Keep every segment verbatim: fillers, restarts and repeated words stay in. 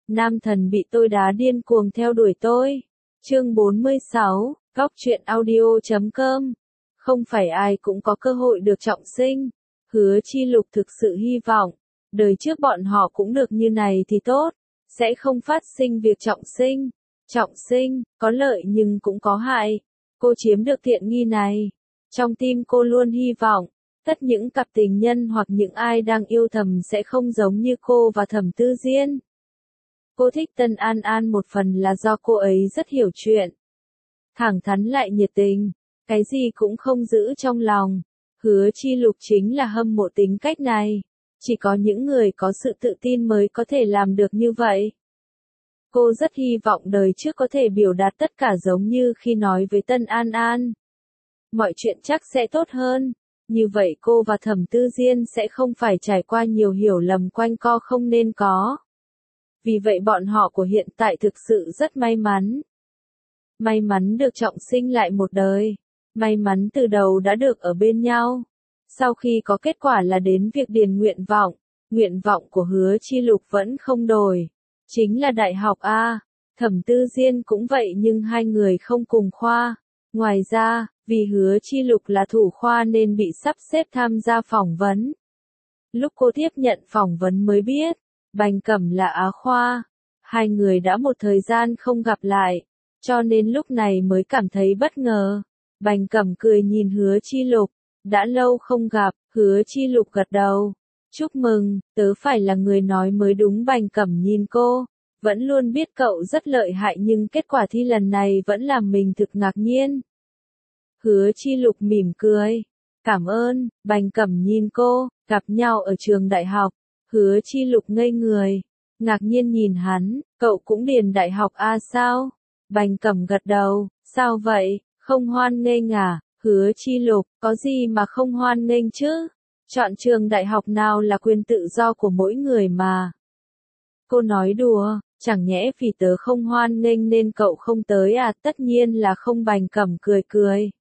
Nam thần bị tôi đá điên cuồng theo đuổi tôi. Chương bốn mươi sáu, Góc truyện audio chấm com. Không phải ai cũng có cơ hội được trọng sinh. Hứa Chi Lục thực sự hy vọng, đời trước bọn họ cũng được như này thì tốt, sẽ không phát sinh việc trọng sinh. Trọng sinh, có lợi nhưng cũng có hại. Cô chiếm được tiện nghi này. Trong tim cô luôn hy vọng, tất những cặp tình nhân hoặc những ai đang yêu thầm sẽ không giống như cô và Thẩm Tư Diên. Cô thích Tân An An một phần là do cô ấy rất hiểu chuyện. Thẳng thắn lại nhiệt tình, cái gì cũng không giữ trong lòng. Hứa Chi Lục chính là hâm mộ tính cách này. Chỉ có những người có sự tự tin mới có thể làm được như vậy. Cô rất hy vọng đời trước có thể biểu đạt tất cả giống như khi nói với Tân An An. Mọi chuyện chắc sẽ tốt hơn. Như vậy cô và Thẩm Tư Diên sẽ không phải trải qua nhiều hiểu lầm quanh co không nên có. Vì vậy bọn họ của hiện tại thực sự rất may mắn. May mắn được trọng sinh lại một đời. May mắn từ đầu đã được ở bên nhau. Sau khi có kết quả là đến việc điền nguyện vọng. Nguyện vọng của Hứa Chi Lục vẫn không đổi. Chính là đại học A. Thẩm Tư Diên cũng vậy nhưng hai người không cùng khoa. Ngoài ra, vì Hứa Chi Lục là thủ khoa nên bị sắp xếp tham gia phỏng vấn. Lúc cô tiếp nhận phỏng vấn mới biết, Bành Cẩm là Á khoa. Hai người đã một thời gian không gặp lại, cho nên lúc này mới cảm thấy bất ngờ. Bành Cẩm cười nhìn Hứa Chi Lục, đã lâu không gặp. Hứa Chi Lục gật đầu. Chúc mừng, tớ phải là người nói mới đúng. Bành Cẩm nhìn cô, vẫn luôn biết cậu rất lợi hại nhưng kết quả thi lần này vẫn làm mình thực ngạc nhiên. Hứa Chi Lục mỉm cười. Cảm ơn. Bành Cẩm nhìn cô, gặp nhau ở trường đại học. Hứa Chi Lục ngây người, ngạc nhiên nhìn hắn, cậu cũng điền đại học A sao? Bành Cẩm gật đầu, sao vậy, không hoan nghênh à? Hứa Chi Lục, có gì mà không hoan nghênh chứ? Chọn trường đại học nào là quyền tự do của mỗi người mà. Cô nói đùa, chẳng nhẽ vì tớ không hoan nghênh nên cậu không tới à? Tất nhiên là không. Bành Cẩm cười cười.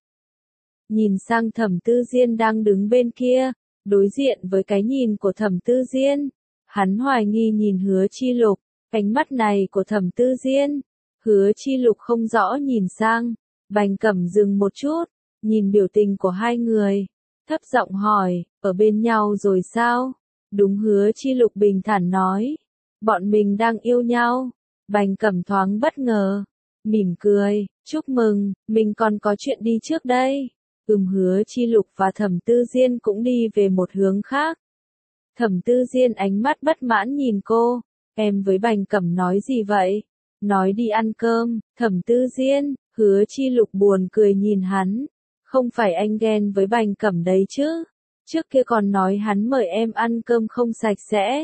Nhìn sang Thẩm Tư Diên đang đứng bên kia, đối diện với cái nhìn của Thẩm Tư Diên. Hắn hoài nghi nhìn Hứa Chi Lục, ánh mắt này của Thẩm Tư Diên. Hứa Chi Lục không rõ nhìn sang, Bành Cẩm dừng một chút, nhìn biểu tình của hai người, thấp giọng hỏi, ở bên nhau rồi sao? Đúng. Hứa Chi Lục bình thản nói, bọn mình đang yêu nhau. Bành Cẩm thoáng bất ngờ, mỉm cười, chúc mừng, mình còn có chuyện đi trước đây. Ừm. Hứa Chi Lục và Thẩm Tư Diên cũng đi về một hướng khác. Thẩm Tư Diên ánh mắt bất mãn nhìn cô, em với Bành Cẩm nói gì vậy? Nói đi ăn cơm. Thẩm Tư Diên. Hứa Chi Lục buồn cười nhìn hắn, không phải anh ghen với Bành Cẩm đấy chứ? Trước kia còn nói hắn mời em ăn cơm không sạch sẽ.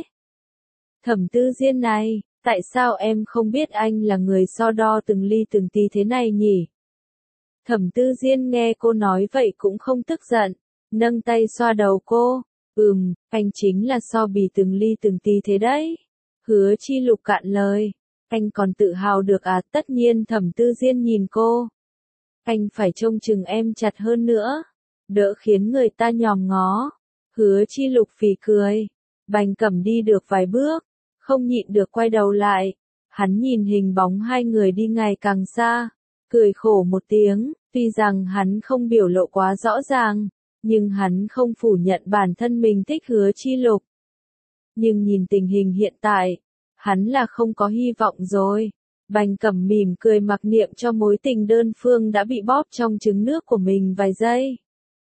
Thẩm Tư Diên này, tại sao em không biết anh là người so đo từng ly từng tí thế này nhỉ? Thẩm Tư Diên nghe cô nói vậy cũng không tức giận, nâng tay xoa đầu cô, ừm, anh chính là so bì từng ly từng tí thế đấy. Hứa Chi Lục cạn lời, anh còn tự hào được à? Tất nhiên. Thẩm Tư Diên nhìn cô, anh phải trông chừng em chặt hơn nữa, đỡ khiến người ta nhòm ngó. Hứa Chi Lục phì cười. Bành Cẩm đi được vài bước, không nhịn được quay đầu lại, hắn nhìn hình bóng hai người đi ngày càng xa, cười khổ một tiếng. Tuy rằng hắn không biểu lộ quá rõ ràng, nhưng hắn không phủ nhận bản thân mình thích Hứa Chi Lục. Nhưng nhìn tình hình hiện tại, hắn là không có hy vọng rồi. Bành Cẩm mỉm cười mặc niệm cho mối tình đơn phương đã bị bóp trong trứng nước của mình vài giây.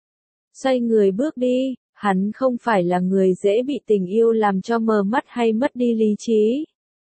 Xoay người bước đi, hắn không phải là người dễ bị tình yêu làm cho mờ mắt hay mất đi lý trí.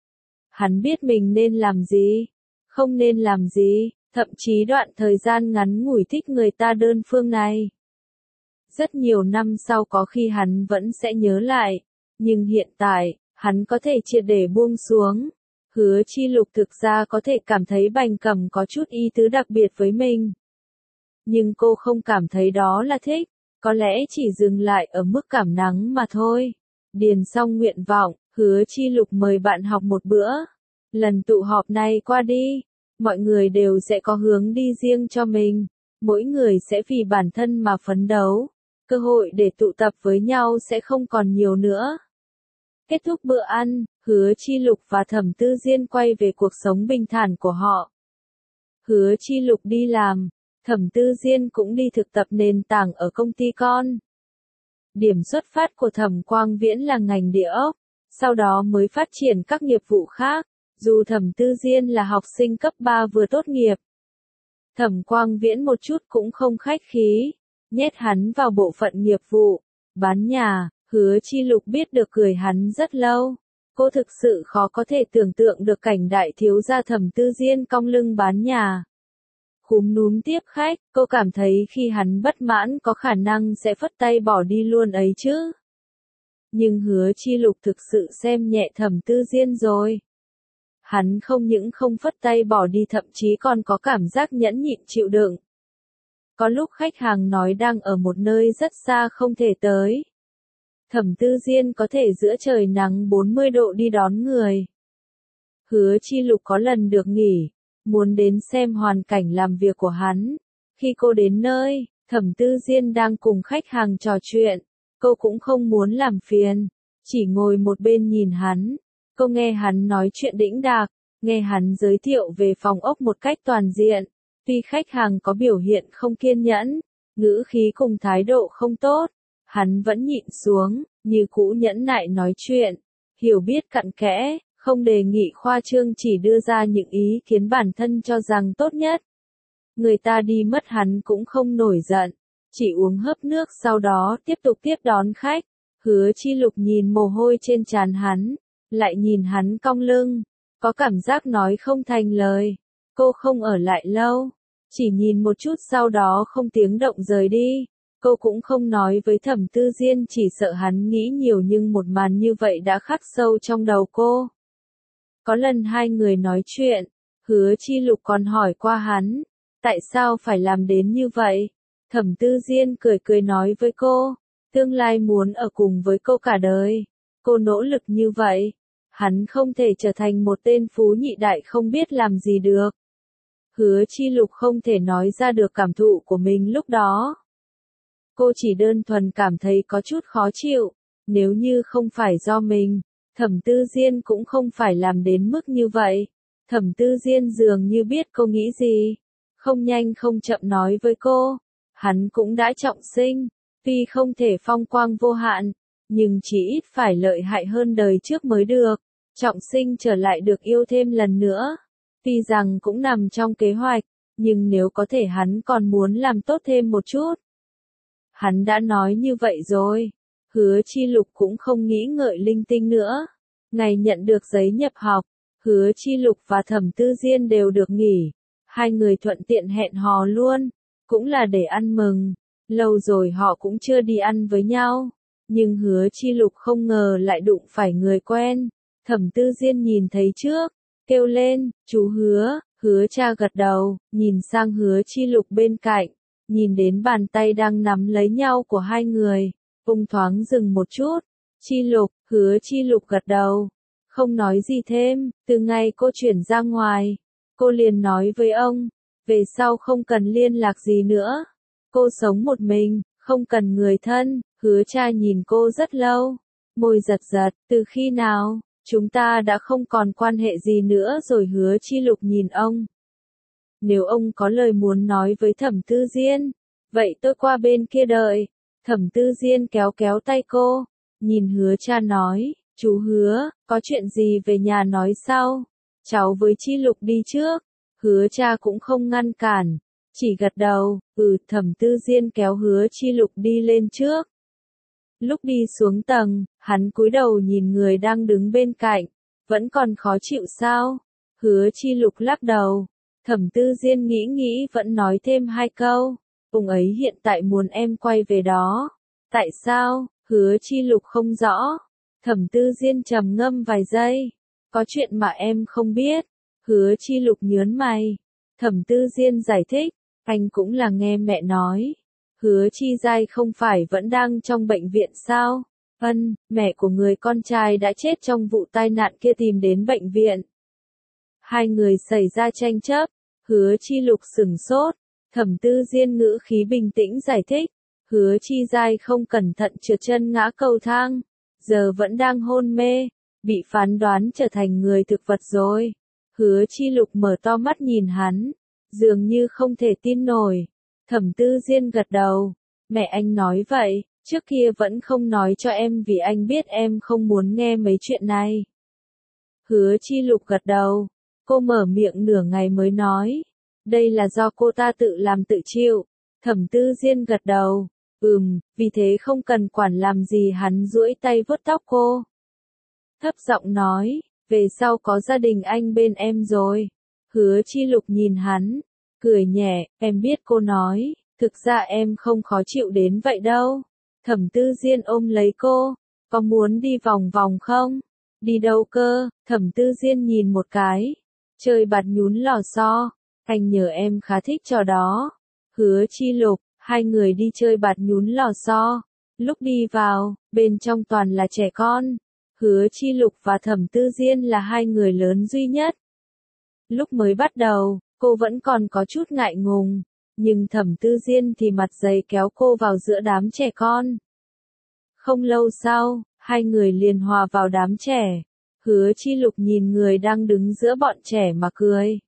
Hắn biết mình nên làm gì, không nên làm gì. Thậm chí đoạn thời gian ngắn ngủi thích người ta đơn phương này. Rất nhiều năm sau có khi hắn vẫn sẽ nhớ lại, nhưng hiện tại, hắn có thể triệt để buông xuống. Hứa Chi Lục thực ra có thể cảm thấy Bành Cẩm có chút ý tứ đặc biệt với mình. Nhưng cô không cảm thấy đó là thích, có lẽ chỉ dừng lại ở mức cảm nắng mà thôi. Điền xong nguyện vọng, Hứa Chi Lục mời bạn học một bữa. Lần tụ họp này qua đi, mọi người đều sẽ có hướng đi riêng cho mình, mỗi người sẽ vì bản thân mà phấn đấu, cơ hội để tụ tập với nhau sẽ không còn nhiều nữa. Kết thúc bữa ăn, Hứa Chi Lục và Thẩm Tư Diên quay về cuộc sống bình thản của họ. Hứa Chi Lục đi làm, Thẩm Tư Diên cũng đi thực tập nền tảng ở công ty con. Điểm xuất phát của Thẩm Quang Viễn là ngành địa ốc, sau đó mới phát triển các nghiệp vụ khác, dù Thẩm Tư Diên là học sinh cấp ba vừa tốt nghiệp. Thẩm Quang Viễn một chút cũng không khách khí, nhét hắn vào bộ phận nghiệp vụ, bán nhà. Hứa Chi Lục biết được cười hắn rất lâu. Cô thực sự khó có thể tưởng tượng được cảnh đại thiếu gia Thẩm Tư Diên cong lưng bán nhà. Khúm núm tiếp khách, cô cảm thấy khi hắn bất mãn có khả năng sẽ phất tay bỏ đi luôn ấy chứ. Nhưng Hứa Chi Lục thực sự xem nhẹ Thẩm Tư Diên rồi. Hắn không những không phất tay bỏ đi thậm chí còn có cảm giác nhẫn nhịn chịu đựng. Có lúc khách hàng nói đang ở một nơi rất xa không thể tới. Thẩm Tư Diên có thể giữa trời nắng bốn mươi độ đi đón người. Hứa Chi Lục có lần được nghỉ, muốn đến xem hoàn cảnh làm việc của hắn. Khi cô đến nơi, Thẩm Tư Diên đang cùng khách hàng trò chuyện. Cô cũng không muốn làm phiền, chỉ ngồi một bên nhìn hắn. Cô nghe hắn nói chuyện đĩnh đạc, nghe hắn giới thiệu về phòng ốc một cách toàn diện. Tuy khách hàng có biểu hiện không kiên nhẫn, ngữ khí cùng thái độ không tốt, hắn vẫn nhịn xuống, như cũ nhẫn nại nói chuyện, hiểu biết cặn kẽ, không đề nghị khoa trương, chỉ đưa ra những ý kiến bản thân cho rằng tốt nhất. Người ta đi mất hắn cũng không nổi giận, chỉ uống hớp nước sau đó tiếp tục tiếp đón khách. Hứa Chi Lục nhìn mồ hôi trên trán hắn, lại nhìn hắn cong lưng, có cảm giác nói không thành lời. Cô không ở lại lâu, chỉ nhìn một chút sau đó không tiếng động rời đi. Cô cũng không nói với Thẩm Tư Diên, chỉ sợ hắn nghĩ nhiều, nhưng một màn như vậy đã khắc sâu trong đầu cô. Có lần hai người nói chuyện, Hứa Chi Lục còn hỏi qua hắn, tại sao phải làm đến như vậy? Thẩm Tư Diên cười cười nói với cô, tương lai muốn ở cùng với cô cả đời. Cô nỗ lực như vậy, hắn không thể trở thành một tên phú nhị đại không biết làm gì được. Hứa Chi Lục không thể nói ra được cảm thụ của mình lúc đó. Cô chỉ đơn thuần cảm thấy có chút khó chịu, nếu như không phải do mình, Thẩm Tư Diên cũng không phải làm đến mức như vậy. Thẩm Tư Diên dường như biết cô nghĩ gì, không nhanh không chậm nói với cô, hắn cũng đã trọng sinh, tuy không thể phong quang vô hạn, nhưng chỉ ít phải lợi hại hơn đời trước mới được. Trọng sinh trở lại được yêu thêm lần nữa, tuy rằng cũng nằm trong kế hoạch, nhưng nếu có thể hắn còn muốn làm tốt thêm một chút. Hắn đã nói như vậy rồi. Hứa Chi Lục cũng không nghĩ ngợi linh tinh nữa. Ngày nhận được giấy nhập học, Hứa Chi Lục và Thẩm Tư Diên đều được nghỉ. Hai người thuận tiện hẹn hò luôn, cũng là để ăn mừng. Lâu rồi họ cũng chưa đi ăn với nhau, nhưng Hứa Chi Lục không ngờ lại đụng phải người quen. Thẩm Tư Diên nhìn thấy trước, kêu lên, chú Hứa. Hứa cha gật đầu, nhìn sang Hứa Chi Lục bên cạnh, nhìn đến bàn tay đang nắm lấy nhau của hai người, ông thoáng dừng một chút. Chi Lục, Hứa Chi Lục gật đầu, không nói gì thêm. Từ ngày cô chuyển ra ngoài, cô liền nói với ông, về sau không cần liên lạc gì nữa. Cô sống một mình, không cần người thân. Hứa cha nhìn cô rất lâu, môi giật giật, từ khi nào? Chúng ta đã không còn quan hệ gì nữa rồi. Hứa Chi Lục nhìn ông. Nếu ông có lời muốn nói với Thẩm Tư Diên, vậy tôi qua bên kia đợi. Thẩm Tư Diên kéo kéo tay cô, nhìn Hứa cha nói, chú Hứa, có chuyện gì về nhà nói sau, cháu với Chi Lục đi trước. Hứa cha cũng không ngăn cản, chỉ gật đầu. Ừ. Thẩm Tư Diên kéo Hứa Chi Lục đi lên trước. Lúc đi xuống tầng, hắn cúi đầu nhìn người đang đứng bên cạnh, vẫn còn khó chịu sao? Hứa Chi Lục lắc đầu. Thẩm Tư Diên nghĩ nghĩ vẫn nói thêm hai câu, ông ấy hiện tại muốn em quay về đó. Tại sao? Hứa Chi Lục không rõ. Thẩm Tư Diên trầm ngâm vài giây. Có chuyện mà em không biết. Hứa Chi Lục nhớn mày. Thẩm Tư Diên giải thích, anh cũng là nghe mẹ nói. Hứa Chi Giai không phải vẫn đang trong bệnh viện sao? Ân, mẹ của người con trai đã chết trong vụ tai nạn kia tìm đến bệnh viện. Hai người xảy ra tranh chấp. Hứa Chi Lục sửng sốt. Thẩm Tư Diên ngữ khí bình tĩnh giải thích. Hứa Chi Giai không cẩn thận trượt chân ngã cầu thang, giờ vẫn đang hôn mê, bị phán đoán trở thành người thực vật rồi. Hứa Chi Lục mở to mắt nhìn hắn, dường như không thể tin nổi. Thẩm Tư Diên gật đầu, mẹ anh nói vậy, trước kia vẫn không nói cho em vì anh biết em không muốn nghe mấy chuyện này. Hứa Chi Lục gật đầu, cô mở miệng nửa ngày mới nói, đây là do cô ta tự làm tự chịu. Thẩm Tư Diên gật đầu, ừm, vì thế không cần quản làm gì. Hắn duỗi tay vuốt tóc cô. Thấp giọng nói, về sau có gia đình anh bên em rồi. Hứa Chi Lục nhìn hắn, cười nhẹ, em biết cô nói, thực ra em không khó chịu đến vậy đâu. Thẩm Tư Diên ôm lấy cô, có muốn đi vòng vòng không? Đi đâu cơ? Thẩm Tư Diên nhìn một cái, chơi bạt nhún lò xo, anh nhớ em khá thích trò đó. Hứa Chi Lục, hai người đi chơi bạt nhún lò xo. Lúc đi vào, bên trong toàn là trẻ con. Hứa Chi Lục và Thẩm Tư Diên là hai người lớn duy nhất. Lúc mới bắt đầu, cô vẫn còn có chút ngại ngùng, nhưng Thẩm Tư Diên thì mặt dày kéo cô vào giữa đám trẻ con. Không lâu sau, hai người liền hòa vào đám trẻ. Hứa Chi Lục nhìn người đang đứng giữa bọn trẻ mà cười.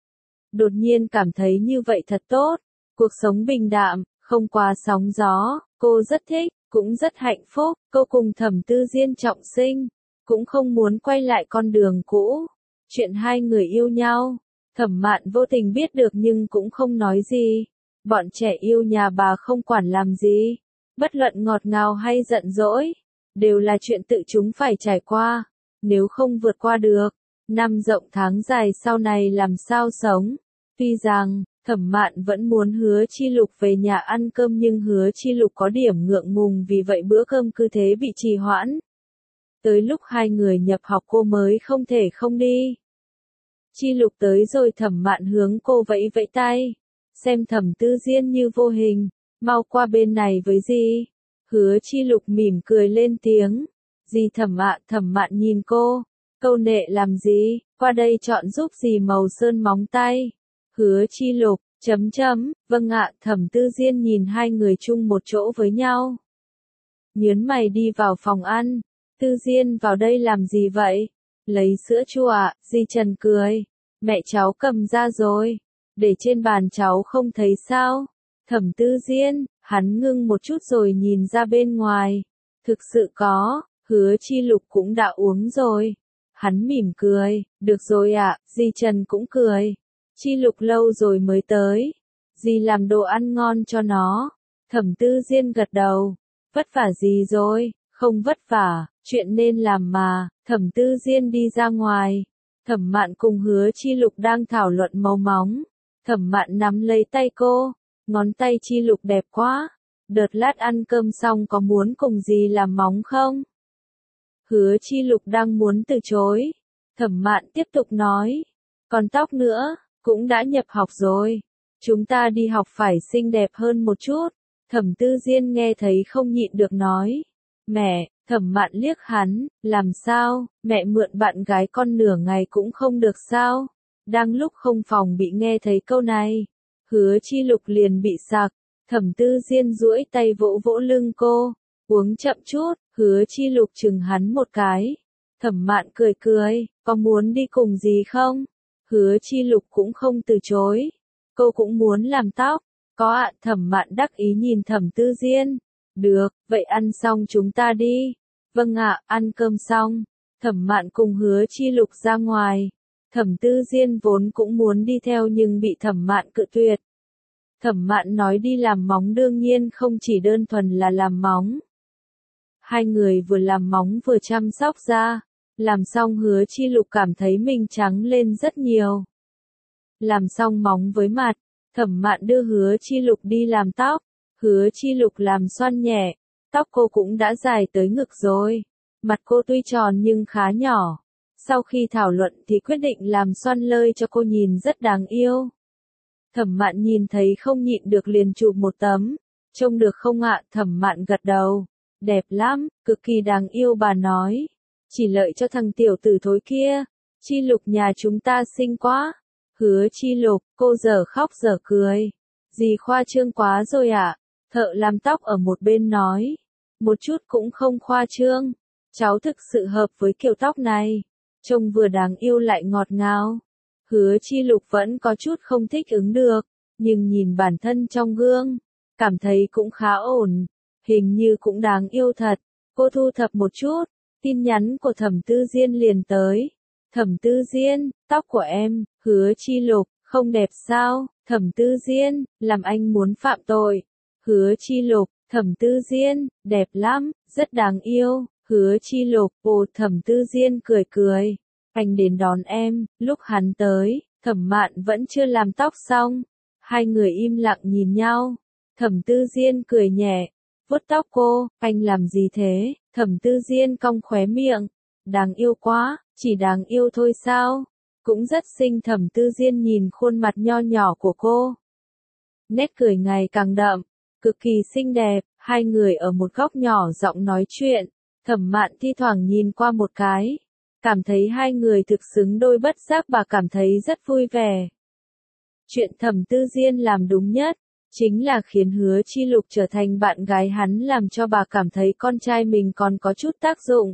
Đột nhiên cảm thấy như vậy thật tốt, cuộc sống bình đạm, không quá sóng gió, cô rất thích, cũng rất hạnh phúc. Cô cùng Thẩm Tư Diên trọng sinh, cũng không muốn quay lại con đường cũ. Chuyện hai người yêu nhau, Thẩm Mạn vô tình biết được nhưng cũng không nói gì. Bọn trẻ yêu nhà bà không quản làm gì, bất luận ngọt ngào hay giận dỗi, đều là chuyện tự chúng phải trải qua. Nếu không vượt qua được, năm rộng tháng dài sau này làm sao sống. Tuy rằng, Thẩm Mạn vẫn muốn Hứa Chi Lục về nhà ăn cơm nhưng Hứa Chi Lục có điểm ngượng ngùng vì vậy bữa cơm cứ thế bị trì hoãn. Tới lúc hai người nhập học cô mới không thể không đi. Chi Lục tới rồi Thẩm Mạn hướng cô vẫy vẫy tay, xem Thẩm Tư Diên như vô hình, mau qua bên này với dì. Hứa Chi Lục mỉm cười lên tiếng, dì Thẩm Mạn. Thẩm Mạn nhìn cô, câu nệ làm gì, qua đây chọn giúp dì màu sơn móng tay. Hứa Chi Lục, chấm chấm, vâng ạ. Thẩm Tư Diên nhìn hai người chung một chỗ với nhau, nhớn mày đi vào phòng ăn. Tư Diên vào đây làm gì vậy? Lấy sữa chua ạ. Di Trần cười, mẹ cháu cầm ra rồi, để trên bàn cháu không thấy sao? Thẩm Tư Diên, hắn ngưng một chút rồi nhìn ra bên ngoài, thực sự có. Hứa Chi Lục cũng đã uống rồi. Hắn mỉm cười, được rồi ạ. Di Trần cũng cười, Chi Lục lâu rồi mới tới, dì làm đồ ăn ngon cho nó. Thẩm Tư Diên gật đầu, vất vả gì rồi? Không vất vả, chuyện nên làm mà. Thẩm Tư Diên đi ra ngoài, Thẩm Mạn cùng Hứa Chi Lục đang thảo luận màu móng. Thẩm Mạn nắm lấy tay cô, ngón tay Chi Lục đẹp quá, đợt lát ăn cơm xong có muốn cùng dì làm móng không? Hứa Chi Lục đang muốn từ chối, Thẩm Mạn tiếp tục nói, còn tóc nữa, cũng đã nhập học rồi, chúng ta đi học phải xinh đẹp hơn một chút. Thẩm Tư Diên nghe thấy không nhịn được nói, mẹ. Thẩm Mạn liếc hắn, làm sao, mẹ mượn bạn gái con nửa ngày cũng không được sao? Đang lúc không phòng bị nghe thấy câu này, Hứa Chi Lục liền bị sặc. Thẩm Tư Diên duỗi tay vỗ vỗ lưng cô, uống chậm chút. Hứa Chi Lục chừng hắn một cái. Thẩm Mạn cười cười, có muốn đi cùng gì không? Hứa Chi Lục cũng không từ chối, cô cũng muốn làm tóc. Có ạ. Thẩm Mạn đắc ý nhìn Thẩm Tư Diên, được, vậy ăn xong chúng ta đi. Vâng ạ. Ăn cơm xong, Thẩm Mạn cùng Hứa Chi Lục ra ngoài. Thẩm Tư Diên vốn cũng muốn đi theo nhưng bị Thẩm Mạn cự tuyệt. Thẩm Mạn nói đi làm móng đương nhiên không chỉ đơn thuần là làm móng. Hai người vừa làm móng vừa chăm sóc da. Làm xong Hứa Chi Lục cảm thấy mình trắng lên rất nhiều. Làm xong móng với mặt, Thẩm Mạn đưa Hứa Chi Lục đi làm tóc. Hứa Chi Lục làm xoăn nhẹ, tóc cô cũng đã dài tới ngực rồi. Mặt cô tuy tròn nhưng khá nhỏ. Sau khi thảo luận thì quyết định làm xoăn lơi cho cô nhìn rất đáng yêu. Thẩm Mạn nhìn thấy không nhịn được liền chụp một tấm. Trông được không ạ? Thẩm Mạn gật đầu. Đẹp lắm, cực kỳ đáng yêu bà nói. Chỉ lợi cho thằng tiểu tử thối kia. Chi Lục nhà chúng ta xinh quá. Hứa Chi Lục, cô dở khóc dở cười. Dì khoa trương quá rồi ạ. Thợ làm tóc ở một bên nói. Một chút cũng không khoa trương. cháu thực sự hợp với kiểu tóc này, trông vừa đáng yêu lại ngọt ngào. Hứa Chi Lục vẫn có chút không thích ứng được, nhưng nhìn bản thân trong gương, cảm thấy cũng khá ổn, hình như cũng đáng yêu thật. Cô thu thập một chút, tin nhắn của Thẩm Tư Diên liền tới. Thẩm Tư Diên, tóc của em. Hứa Chi Lục, không đẹp sao? Thẩm Tư Diên, làm anh muốn phạm tội. Hứa Chi Lục, Thẩm Tư Diên, đẹp lắm, rất đáng yêu. Hứa Chi Lục, ồ. Thẩm Tư Diên cười cười, anh đến đón em. Lúc hắn tới, Thẩm Mạn vẫn chưa làm tóc xong. Hai người im lặng nhìn nhau. Thẩm Tư Diên cười nhẹ, vuốt tóc cô. Anh làm gì thế? Thẩm Tư Diên cong khóe miệng. Đáng yêu quá, chỉ đáng yêu thôi sao? Cũng rất xinh. Thẩm Tư Diên nhìn khuôn mặt nho nhỏ của cô, nét cười ngày càng đậm, cực kỳ xinh đẹp. Hai người ở một góc nhỏ giọng nói chuyện. Thẩm Mạn thi thoảng nhìn qua một cái, cảm thấy hai người thực xứng đôi, bất giác bà cảm thấy rất vui vẻ. Chuyện Thẩm Tư Diên làm đúng nhất, chính là khiến Hứa Chi Lục trở thành bạn gái hắn, làm cho bà cảm thấy con trai mình còn có chút tác dụng.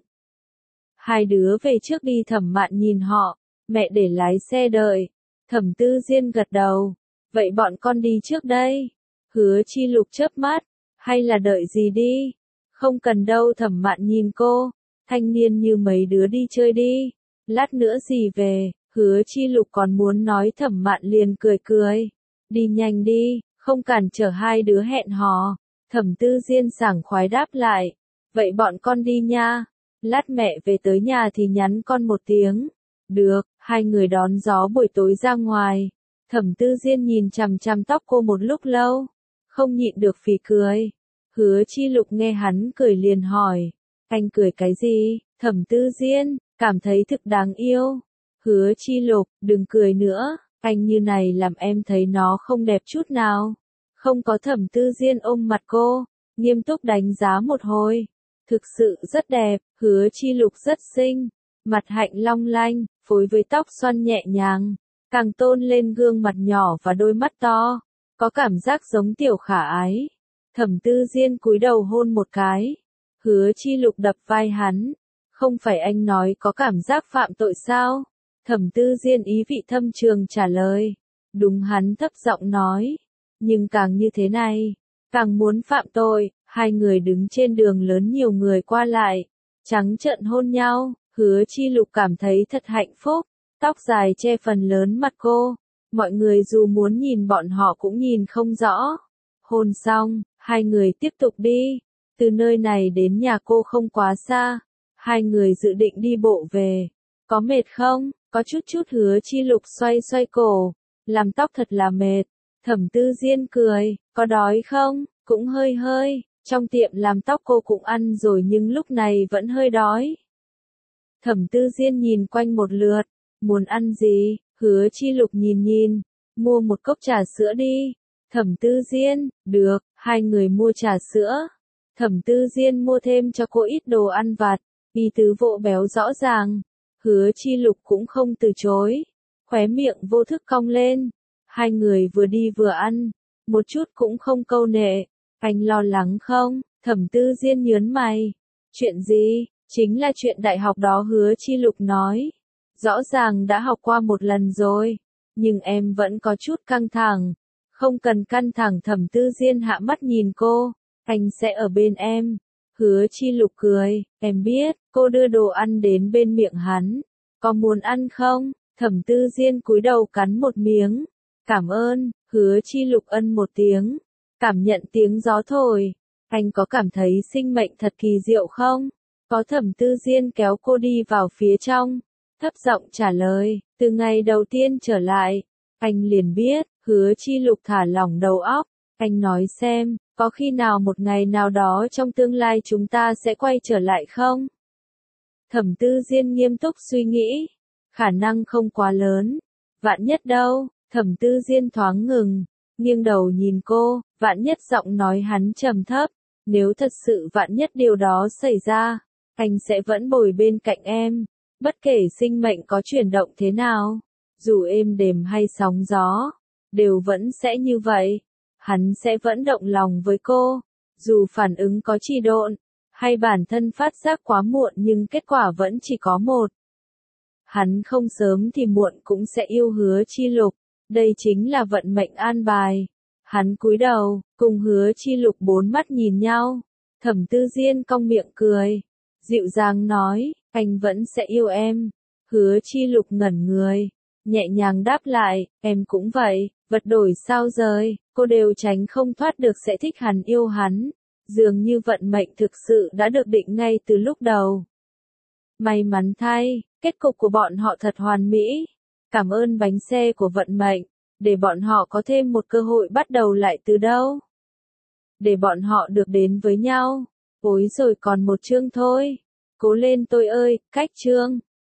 Hai đứa về trước đi. Thẩm Mạn nhìn họ, mẹ để lái xe đợi. Thẩm Tư Diên gật đầu, vậy bọn con đi trước đây. Hứa Chi Lục chớp mắt, hay là đợi gì đi? Không cần đâu. Thẩm Mạn nhìn cô, thanh niên như mấy đứa đi chơi đi, lát nữa gì về. Hứa Chi Lục còn muốn nói, Thẩm Mạn liền cười cười, đi nhanh đi, không cản trở hai đứa hẹn hò. Thẩm Tư Diên sảng khoái đáp lại, vậy bọn con đi nha, lát mẹ về tới nhà thì nhắn con một tiếng. Được. Hai người đón gió buổi tối ra ngoài. Thẩm Tư Diên nhìn chằm chằm tóc cô một lúc lâu, không nhịn được phì cười. Hứa Chi Lục nghe hắn cười liền hỏi, anh cười cái gì? Thẩm Tư Diên, cảm thấy thực đáng yêu. Hứa Chi Lục, đừng cười nữa, anh như này làm em thấy nó không đẹp chút nào. Không có. Thẩm Tư Diên ôm mặt cô, nghiêm túc đánh giá một hồi. Thực sự rất đẹp. Hứa Chi Lục rất xinh, mặt hạnh long lanh, phối với tóc xoăn nhẹ nhàng, càng tôn lên gương mặt nhỏ và đôi mắt to, có cảm giác giống tiểu khả ái. Thẩm Tư Diên cúi đầu hôn một cái. Hứa Chi Lục đập vai hắn, không phải anh nói có cảm giác phạm tội sao? Thẩm Tư Diên ý vị thâm trường trả lời. Đúng. Hắn thấp giọng nói, nhưng càng như thế này, càng muốn phạm tội. Hai người đứng trên đường lớn, nhiều người qua lại, trắng trợn hôn nhau. Hứa Chi Lục cảm thấy thật hạnh phúc, tóc dài che phần lớn mặt cô, mọi người dù muốn nhìn bọn họ cũng nhìn không rõ. Hôn xong, hai người tiếp tục đi. Từ nơi này đến nhà cô không quá xa, hai người dự định đi bộ về. Có mệt không? Có chút chút. Hứa Chi Lục xoay xoay cổ, làm tóc thật là mệt. Thẩm Tư Diên cười, có đói không? Cũng hơi hơi, trong tiệm làm tóc cô cũng ăn rồi nhưng lúc này vẫn hơi đói. Thẩm Tư Diên nhìn quanh một lượt, muốn ăn gì? Hứa Chi Lục nhìn nhìn, mua một cốc trà sữa đi. Thẩm Tư Diên, được. Hai người mua trà sữa. Thẩm Tư Diên mua thêm cho cô ít đồ ăn vặt, ý tứ vỗ béo rõ ràng. Hứa Chi Lục cũng không từ chối, khóe miệng vô thức cong lên. Hai người vừa đi vừa ăn, một chút cũng không câu nệ. Anh lo lắng không? Thẩm Tư Diên nhớn mày. Chuyện gì? Chính là chuyện đại học đó. Hứa Chi Lục nói, rõ ràng đã học qua một lần rồi, nhưng em vẫn có chút căng thẳng. Không cần căng thẳng. Thẩm Tư Diên hạ mắt nhìn cô, anh sẽ ở bên em. Hứa Chi Lục cười, em biết. Cô đưa đồ ăn đến bên miệng hắn, có muốn ăn không? Thẩm Tư Diên cúi đầu cắn một miếng, cảm ơn. Hứa Chi Lục ân một tiếng, cảm nhận tiếng gió thổi. Anh có cảm thấy sinh mệnh thật kỳ diệu không? Có. Thẩm Tư Diên kéo cô đi vào phía trong, thấp giọng trả lời, từ ngày đầu tiên trở lại, anh liền biết. Hứa Chi Lục thả lỏng đầu óc, anh nói xem, có khi nào một ngày nào đó trong tương lai chúng ta sẽ quay trở lại không? Thẩm Tư Diên nghiêm túc suy nghĩ, khả năng không quá lớn. Vạn nhất đâu? Thẩm Tư Diên thoáng ngừng, nghiêng đầu nhìn cô. Vạn nhất. Giọng nói hắn trầm thấp, nếu thật sự vạn nhất điều đó xảy ra, anh sẽ vẫn bồi bên cạnh em, bất kể sinh mệnh có chuyển động thế nào, dù êm đềm hay sóng gió, đều vẫn sẽ như vậy. Hắn sẽ vẫn động lòng với cô, dù phản ứng có trì độn, Hay bản thân phát giác quá muộn nhưng kết quả vẫn chỉ có một. Hắn không sớm thì muộn cũng sẽ yêu Hứa Chi Lục, đây chính là vận mệnh an bài. Hắn cúi đầu, cùng Hứa Chi Lục bốn mắt nhìn nhau. Thẩm Tư Diên cong miệng cười, dịu dàng nói, anh vẫn sẽ yêu em. Hứa Chi Lục ngẩn người, nhẹ nhàng đáp lại, em cũng vậy, vật đổi sao rời, cô đều tránh không thoát được sẽ thích hắn yêu hắn. Dường như vận mệnh thực sự đã được định ngay từ lúc đầu. May mắn thay, kết cục của bọn họ thật hoàn mỹ. Cảm ơn bánh xe của vận mệnh, để bọn họ có thêm một cơ hội bắt đầu lại từ đâu. Để bọn họ được đến với nhau. Ối rồi còn một chương thôi. Cố lên tôi ơi, cách chương.